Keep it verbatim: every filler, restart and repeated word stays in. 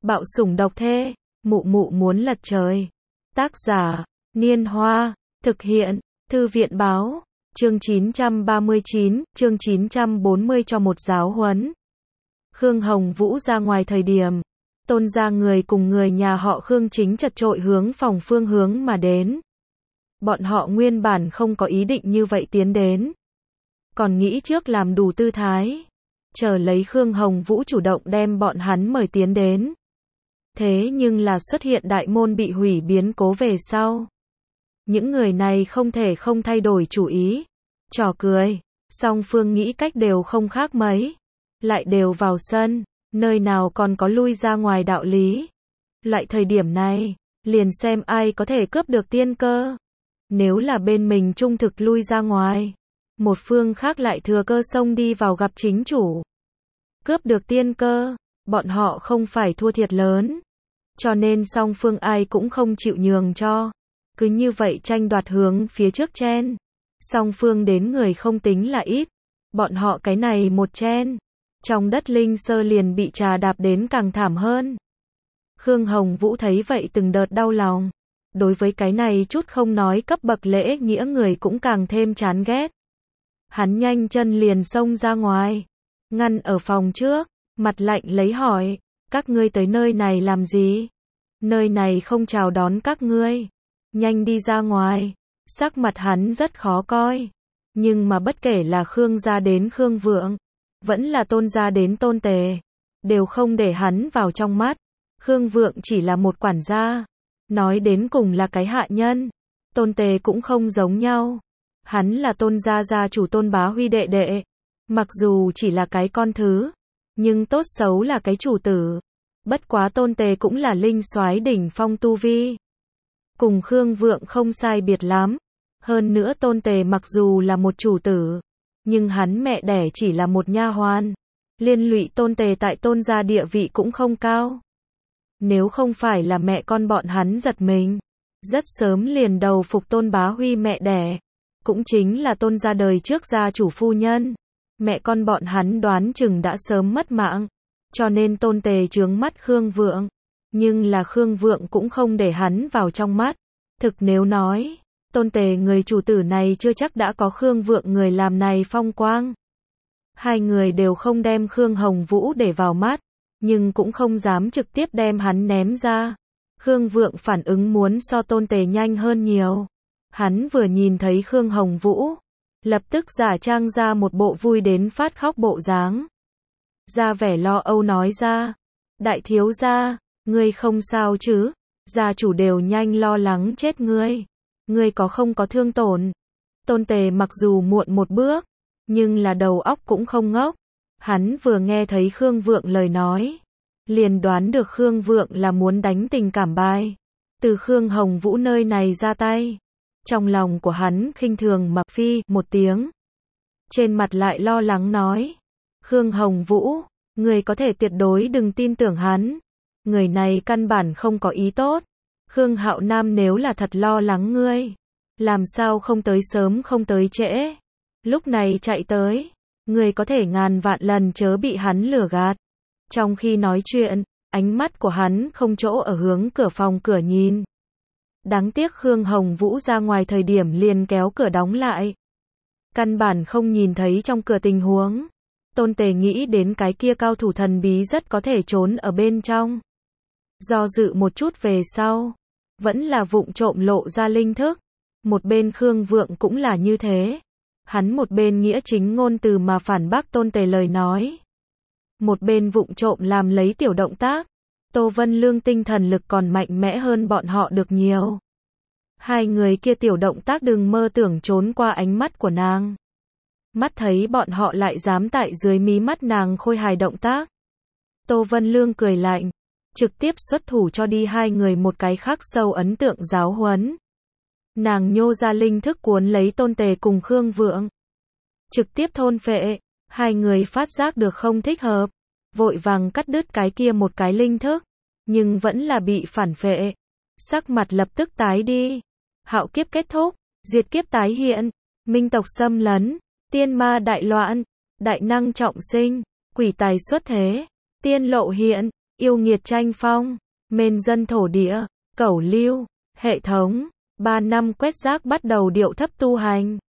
Bạo sủng độc thê, mụ mụ muốn lật trời. Tác giả, Niên Hoa, thực hiện, Thư viện báo, chương chín trăm ba mươi chín, chương chín trăm bốn mươi cho một giáo huấn. Khương Hồng Vũ ra ngoài thời điểm, Tôn gia người cùng người nhà họ Khương chính chật chội hướng phòng phương hướng mà đến. Bọn họ nguyên bản không có ý định như vậy tiến đến. Còn nghĩ trước làm đủ tư thái, chờ lấy Khương Hồng Vũ chủ động đem bọn hắn mời tiến đến. Thế nhưng là xuất hiện đại môn bị hủy biến cố về sau. Những người này không thể không thay đổi chủ ý. Trò cười, song phương nghĩ cách đều không khác mấy. Lại đều vào sân, nơi nào còn có lui ra ngoài đạo lý. Loại thời điểm này, liền xem ai có thể cướp được tiên cơ. Nếu là bên mình trung thực lui ra ngoài, một phương khác lại thừa cơ xông đi vào gặp chính chủ. Cướp được tiên cơ, bọn họ không phải thua thiệt lớn. Cho nên song phương ai cũng không chịu nhường cho. Cứ như vậy tranh đoạt hướng phía trước chen. Song phương đến người không tính là ít. Bọn họ cái này một chen. Trong đất linh sơ liền bị trà đạp đến càng thảm hơn. Khương Hồng Vũ thấy vậy từng đợt đau lòng. Đối với cái này chút không nói cấp bậc lễ nghĩa người cũng càng thêm chán ghét. Hắn nhanh chân liền xông ra ngoài. Ngăn ở phòng trước, mặt lạnh lấy hỏi. Các ngươi tới nơi này làm gì? Nơi này không chào đón các ngươi. Nhanh đi ra ngoài. Sắc mặt hắn rất khó coi. Nhưng mà bất kể là Khương gia đến Khương Vượng, vẫn là Tôn gia đến Tôn Tề, đều không để hắn vào trong mắt. Khương Vượng chỉ là một quản gia. Nói đến cùng là cái hạ nhân. Tôn Tề cũng không giống nhau. Hắn là Tôn gia gia chủ Tôn Bá Huy đệ đệ. Mặc dù chỉ là cái con thứ, nhưng tốt xấu là cái chủ tử. Bất quá Tôn Tề cũng là linh soái đỉnh phong tu vi. Cùng Khương Vượng không sai biệt lắm. Hơn nữa Tôn Tề mặc dù là một chủ tử, nhưng hắn mẹ đẻ chỉ là một nha hoàn. Liên lụy Tôn Tề tại Tôn gia địa vị cũng không cao. Nếu không phải là mẹ con bọn hắn giật mình, rất sớm liền đầu phục Tôn Bá Huy mẹ đẻ. Cũng chính là Tôn gia đời trước gia chủ phu nhân. Mẹ con bọn hắn đoán chừng đã sớm mất mạng. Cho nên Tôn Tề chướng mắt Khương Vượng. Nhưng là Khương Vượng cũng không để hắn vào trong mắt. Thực nếu nói, Tôn Tề người chủ tử này chưa chắc đã có Khương Vượng người làm này phong quang. Hai người đều không đem Khương Hồng Vũ để vào mắt, nhưng cũng không dám trực tiếp đem hắn ném ra. Khương Vượng phản ứng muốn so Tôn Tề nhanh hơn nhiều. Hắn vừa nhìn thấy Khương Hồng Vũ, lập tức giả trang ra một bộ vui đến phát khóc bộ dáng. Ra vẻ lo âu nói ra, đại thiếu gia, ngươi không sao chứ, gia chủ đều nhanh lo lắng chết ngươi. Ngươi có không có thương tổn? Tôn Tề mặc dù muộn một bước, nhưng là đầu óc cũng không ngốc. Hắn vừa nghe thấy Khương Vượng lời nói, liền đoán được Khương Vượng là muốn đánh tình cảm bài. Từ Khương Hồng Vũ nơi này ra tay. Trong lòng của hắn khinh thường mặc phi một tiếng. Trên mặt lại lo lắng nói. Khương Hồng Vũ, người có thể tuyệt đối đừng tin tưởng hắn. Người này căn bản không có ý tốt. Khương Hạo Nam nếu là thật lo lắng ngươi, làm sao không tới sớm không tới trễ. Lúc này chạy tới, ngươi có thể ngàn vạn lần chớ bị hắn lừa gạt. Trong khi nói chuyện, ánh mắt của hắn không chỗ ở hướng cửa phòng cửa nhìn. Đáng tiếc Khương Hồng Vũ ra ngoài thời điểm liền kéo cửa đóng lại. Căn bản không nhìn thấy trong cửa tình huống. Tôn Tề nghĩ đến cái kia cao thủ thần bí rất có thể trốn ở bên trong. Do dự một chút về sau, vẫn là vụng trộm lộ ra linh thức. Một bên Khương Vượng cũng là như thế. Hắn một bên nghĩa chính ngôn từ mà phản bác Tôn Tề lời nói. Một bên vụng trộm làm lấy tiểu động tác. Tô Vân Lương tinh thần lực còn mạnh mẽ hơn bọn họ được nhiều. Hai người kia tiểu động tác đừng mơ tưởng trốn qua ánh mắt của nàng. Mắt thấy bọn họ lại dám tại dưới mí mắt nàng khôi hài động tác. Tô Vân Lương cười lạnh, trực tiếp xuất thủ cho đi hai người một cái khắc sâu ấn tượng giáo huấn. Nàng nhô ra linh thức cuốn lấy Tôn Tề cùng Khương Vượng. Trực tiếp thôn phệ, hai người phát giác được không thích hợp. Vội vàng cắt đứt cái kia một cái linh thức, nhưng vẫn là bị phản phệ. Sắc mặt lập tức tái đi. Hạo kiếp kết thúc, diệt kiếp tái hiện, minh tộc xâm lấn, tiên ma đại loạn, đại năng trọng sinh, quỷ tài xuất thế, tiên lộ hiện, yêu nghiệt tranh phong, mên dân thổ địa, cẩu lưu, hệ thống, ba năm quét rác bắt đầu điệu thấp tu hành.